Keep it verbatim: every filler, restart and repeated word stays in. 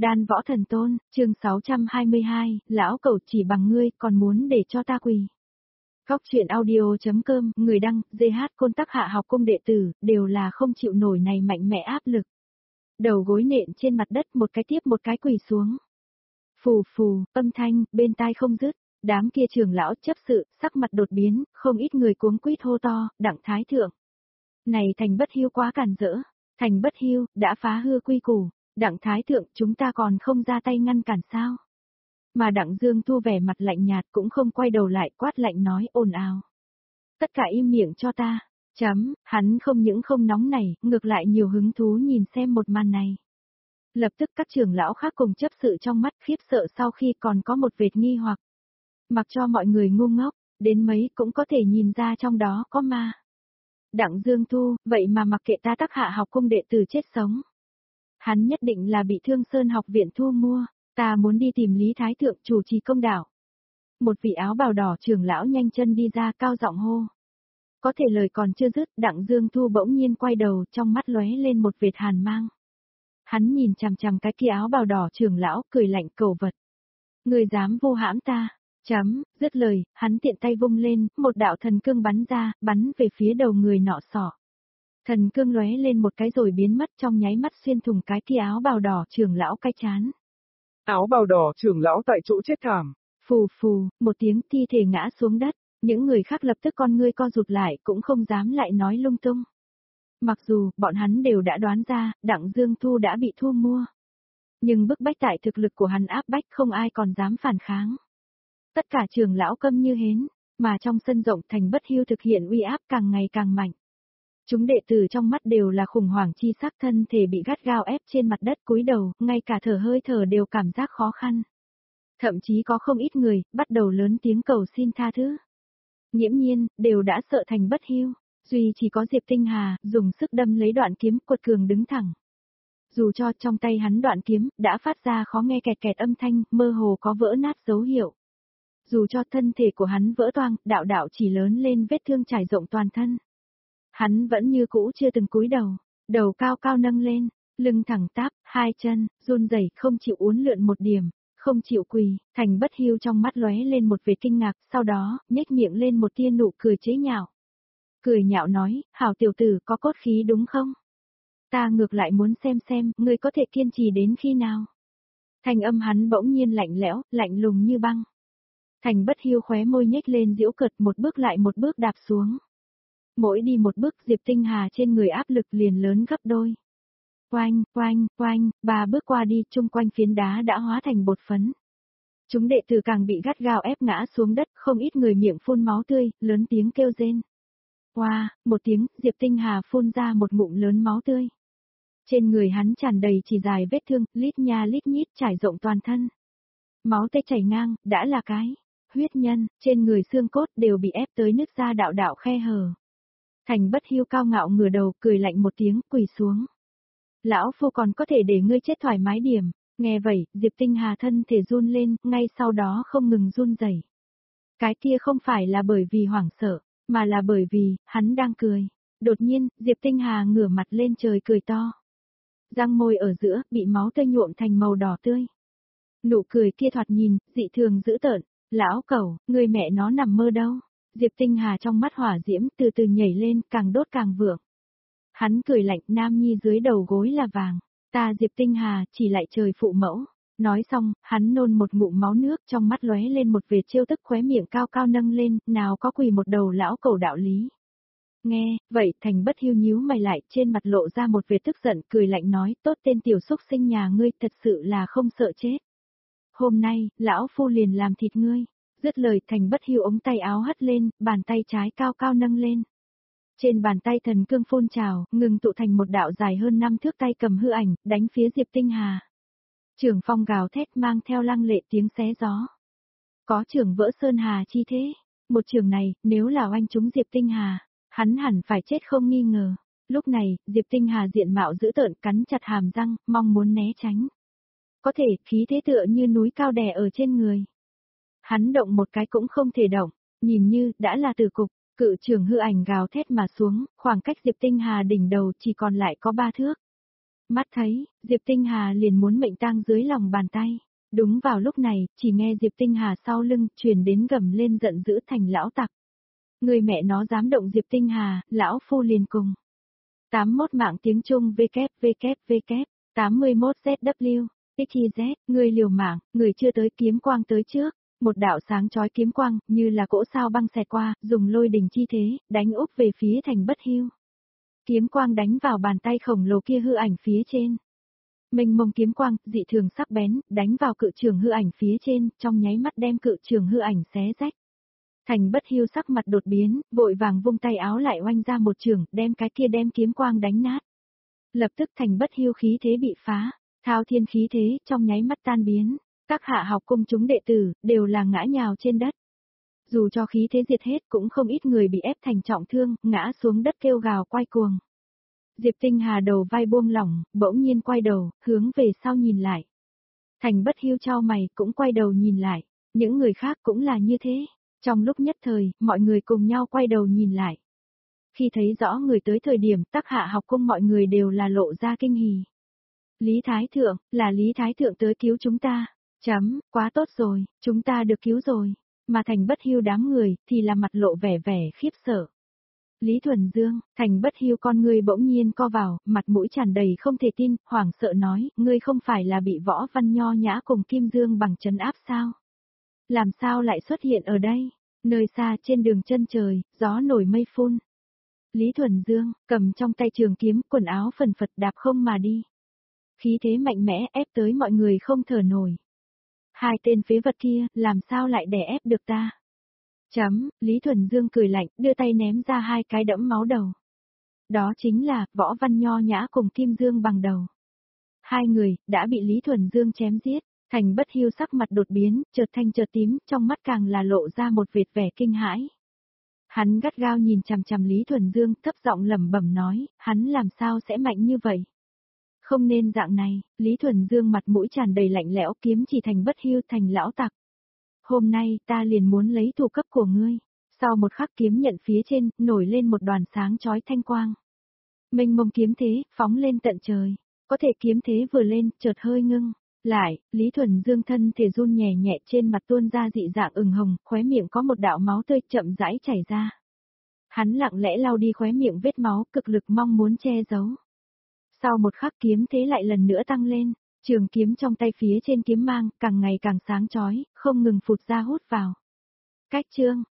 Đan võ thần tôn, chương sáu trăm hai mươi hai, lão cẩu chỉ bằng ngươi còn muốn để cho ta quỳ. Góc truyện audio.com, người đăng, giê hát Côn Tắc Hạ học cung đệ tử, đều là không chịu nổi này mạnh mẽ áp lực. Đầu gối nện trên mặt đất một cái tiếp một cái quỳ xuống. Phù phù, âm thanh, bên tai không dứt, đám kia trưởng lão chấp sự, sắc mặt đột biến, không ít người cuống quýt hô to, Đặng Thái Thượng. Này Thành Bất Hiêu quá càn rỡ, Thành Bất Hiêu, đã phá hư quy củ. Đặng Thái Thượng, chúng ta còn không ra tay ngăn cản sao? Mà Đặng Dương Thu vẻ mặt lạnh nhạt cũng không quay đầu lại quát lạnh nói ồn ào. Tất cả im miệng cho ta. Chấm, hắn không những không nóng này, ngược lại nhiều hứng thú nhìn xem một màn này. Lập tức các trưởng lão khác cùng chấp sự trong mắt khiếp sợ sau khi còn có một vệt nghi hoặc. Mặc cho mọi người ngu ngốc, đến mấy cũng có thể nhìn ra trong đó có ma. Đặng Dương Thu, vậy mà mặc kệ ta Tắc Hạ học cung đệ tử chết sống. Hắn nhất định là bị Thương Sơn học viện thu mua, ta muốn đi tìm Lý Thái Thượng chủ trì công đạo. Một vị áo bào đỏ trưởng lão nhanh chân đi ra cao giọng hô. Có thể lời còn chưa dứt, Đặng Dương Thu bỗng nhiên quay đầu, trong mắt lóe lên một vệt hàn mang. Hắn nhìn chằm chằm cái kia áo bào đỏ trưởng lão, cười lạnh cầu vật. Người dám vô hãm ta, chấm, dứt lời, hắn tiện tay vung lên, một đạo thần cương bắn ra, bắn về phía đầu người nọ sọ. Thần cương lóe lên một cái rồi biến mất trong nháy mắt xuyên thủng cái kia áo bào đỏ trưởng lão cái chán. Áo bào đỏ trưởng lão tại chỗ chết thảm. Phù phù, một tiếng thi thể ngã xuống đất, những người khác lập tức con ngươi co rụt lại cũng không dám lại nói lung tung. Mặc dù, bọn hắn đều đã đoán ra, Đặng Dương Thu đã bị thu mua. Nhưng bức bách tại thực lực của hắn áp bách không ai còn dám phản kháng. Tất cả trưởng lão câm như hến, mà trong sân rộng Thành Bất Hiêu thực hiện uy áp càng ngày càng mạnh. Chúng đệ tử trong mắt đều là khủng hoảng chi sắc, thân thể bị gắt gao ép trên mặt đất cúi đầu, ngay cả thở hơi thở đều cảm giác khó khăn. Thậm chí có không ít người, bắt đầu lớn tiếng cầu xin tha thứ. Nghiễm nhiên, đều đã sợ Thành Bất Hiêu, duy chỉ có Diệp Tinh Hà, dùng sức đâm lấy đoạn kiếm quật cường đứng thẳng. Dù cho trong tay hắn đoạn kiếm, đã phát ra khó nghe kẹt kẹt âm thanh, mơ hồ có vỡ nát dấu hiệu. Dù cho thân thể của hắn vỡ toang, đạo đạo chỉ lớn lên vết thương trải rộng toàn thân. Hắn vẫn như cũ chưa từng cúi đầu, đầu cao cao nâng lên, lưng thẳng tắp, hai chân, run rẩy không chịu uốn lượn một điểm, không chịu quỳ. Thành Bất Hiêu trong mắt lóe lên một vệt kinh ngạc, sau đó, nhếch miệng lên một tia nụ cười chế nhạo. Cười nhạo nói, hảo tiểu tử có cốt khí đúng không? Ta ngược lại muốn xem xem, ngươi có thể kiên trì đến khi nào? Thành âm hắn bỗng nhiên lạnh lẽo, lạnh lùng như băng. Thành Bất Hiêu khóe môi nhếch lên giễu cợt, một bước lại một bước đạp xuống. Mỗi đi một bước Diệp Tinh Hà trên người áp lực liền lớn gấp đôi. Oanh, oanh, oanh, ba bước qua đi chung quanh phiến đá đã hóa thành bột phấn. Chúng đệ tử càng bị gắt gao ép ngã xuống đất, không ít người miệng phun máu tươi, lớn tiếng kêu rên. Wow, một tiếng, Diệp Tinh Hà phun ra một ngụm lớn máu tươi. Trên người hắn tràn đầy chỉ dài vết thương, lít nha lít nhít trải rộng toàn thân. Máu tươi chảy ngang, đã là cái huyết nhân, trên người xương cốt đều bị ép tới nứt ra đạo đạo khe hở. Thành Bất Hiêu cao ngạo ngửa đầu, cười lạnh một tiếng, quỳ xuống. Lão phu còn có thể để ngươi chết thoải mái điểm. Nghe vậy, Diệp Tinh Hà thân thể run lên, ngay sau đó không ngừng run rẩy. Cái kia không phải là bởi vì hoảng sợ, mà là bởi vì, hắn đang cười. Đột nhiên, Diệp Tinh Hà ngửa mặt lên trời cười to. Răng môi ở giữa, bị máu tươi nhuộm thành màu đỏ tươi. Nụ cười kia thoạt nhìn, dị thường dữ tợn. Lão cẩu, người mẹ nó nằm mơ đâu? Diệp Tinh Hà trong mắt hỏa diễm từ từ nhảy lên, càng đốt càng vượng. Hắn cười lạnh, nam nhi dưới đầu gối là vàng. Ta Diệp Tinh Hà, chỉ lại trời phụ mẫu. Nói xong, hắn nôn một ngụm máu nước, trong mắt lóe lên một vệt trêu tức, khóe miệng cao cao nâng lên, nào có quỳ một đầu lão cẩu đạo lý. Nghe, vậy Thành Bất Hiêu nhíu mày lại, trên mặt lộ ra một vệt tức giận, cười lạnh nói, tốt tên tiểu xúc sinh nhà ngươi, thật sự là không sợ chết. Hôm nay, lão phu liền làm thịt ngươi. Dứt lời, Thành Bất Hiêu ống tay áo hất lên, bàn tay trái cao cao nâng lên. Trên bàn tay thần cương phun trào, ngừng tụ thành một đạo dài hơn năm thước tay cầm hư ảnh, đánh phía Diệp Tinh Hà. Trường phong gào thét mang theo lăng lệ tiếng xé gió. Có trường vỡ sơn hà chi thế. Một trường này, nếu là oanh trúng Diệp Tinh Hà, hắn hẳn phải chết không nghi ngờ. Lúc này, Diệp Tinh Hà diện mạo dữ tợn, cắn chặt hàm răng, mong muốn né tránh. Có thể, khí thế tựa như núi cao đè ở trên người. Hắn động một cái cũng không thể động, nhìn như, đã là từ cục, cự trường hư ảnh gào thét mà xuống, khoảng cách Diệp Tinh Hà đỉnh đầu chỉ còn lại có ba thước. Mắt thấy, Diệp Tinh Hà liền muốn mệnh tang dưới lòng bàn tay. Đúng vào lúc này, chỉ nghe Diệp Tinh Hà sau lưng, truyền đến gầm lên giận dữ thành lão tặc. Người mẹ nó dám động Diệp Tinh Hà, lão phu liền cùng. tám mươi mốt mạng tiếng Trung W W W, tám mươi mốt Z W, X Y Z, người liều mạng, người chưa tới kiếm quang tới trước. Một đạo sáng chói kiếm quang, như là cỗ sao băng xẹt qua, dùng lôi đỉnh chi thế, đánh úp về phía Thành Bất Hưu. Kiếm quang đánh vào bàn tay khổng lồ kia hư ảnh phía trên. Mênh mông kiếm quang, dị thường sắc bén, đánh vào cự trường hư ảnh phía trên, trong nháy mắt đem cự trường hư ảnh xé rách. Thành Bất Hưu sắc mặt đột biến, vội vàng vung tay áo lại oanh ra một trường, đem cái kia đem kiếm quang đánh nát. Lập tức Thành Bất Hưu khí thế bị phá, thao thiên khí thế, trong nháy mắt tan biến. Các hạ học cung chúng đệ tử, đều là ngã nhào trên đất. Dù cho khí thế diệt hết cũng không ít người bị ép thành trọng thương, ngã xuống đất kêu gào quay cuồng. Diệp Tinh Hà đầu vai buông lỏng, bỗng nhiên quay đầu, hướng về sau nhìn lại. Thành Bất Hưu chau mày, cũng quay đầu nhìn lại. Những người khác cũng là như thế. Trong lúc nhất thời, mọi người cùng nhau quay đầu nhìn lại. Khi thấy rõ người tới thời điểm, Tắc Hạ học cung mọi người đều là lộ ra kinh hỉ. Lý Thái Thượng, là Lý Thái Thượng tới cứu chúng ta. Chấm, quá tốt rồi, chúng ta được cứu rồi. Mà Thành Bất Hưu đám người, thì là mặt lộ vẻ vẻ khiếp sợ. Lý Thuần Dương, Thành Bất Hưu con ngươi bỗng nhiên co vào, mặt mũi tràn đầy không thể tin, hoảng sợ nói, ngươi không phải là bị Võ Văn Nho Nhã cùng Kim Dương bằng trấn áp sao? Làm sao lại xuất hiện ở đây? Nơi xa trên đường chân trời, gió nổi mây phun. Lý Thuần Dương, cầm trong tay trường kiếm, quần áo phần phật đạp không mà đi. Khí thế mạnh mẽ ép tới mọi người không thở nổi. Hai tên phế vật kia, làm sao lại đè ép được ta? Chấm, Lý Thuần Dương cười lạnh, đưa tay ném ra hai cái đẫm máu đầu. Đó chính là, Võ Văn Nho Nhã cùng Kim Dương bằng đầu. Hai người, đã bị Lý Thuần Dương chém giết. Thành Bất Hưu sắc mặt đột biến, chợt thanh chợt tím, trong mắt càng là lộ ra một vệt vẻ kinh hãi. Hắn gắt gao nhìn chằm chằm Lý Thuần Dương, thấp giọng lẩm bẩm nói, hắn làm sao sẽ mạnh như vậy? Không nên dạng này, Lý Thuần Dương mặt mũi tràn đầy lạnh lẽo, kiếm chỉ Thành Bất Hưu thành lão tặc. Hôm nay, ta liền muốn lấy thủ cấp của ngươi. Sau một khắc kiếm nhận phía trên, nổi lên một đoàn sáng chói thanh quang. Mênh mông kiếm thế, phóng lên tận trời. Có thể kiếm thế vừa lên, chợt hơi ngưng. Lại, Lý Thuần Dương thân thể run nhẹ nhẹ, trên mặt tuôn ra dị dạng ửng hồng, khóe miệng có một đạo máu tươi chậm rãi chảy ra. Hắn lặng lẽ lau đi khóe miệng vết máu, cực lực mong muốn che giấu. Sau một khắc kiếm thế lại lần nữa tăng lên, trường kiếm trong tay phía trên kiếm mang, càng ngày càng sáng chói, không ngừng phụt ra hút vào. Cách chương,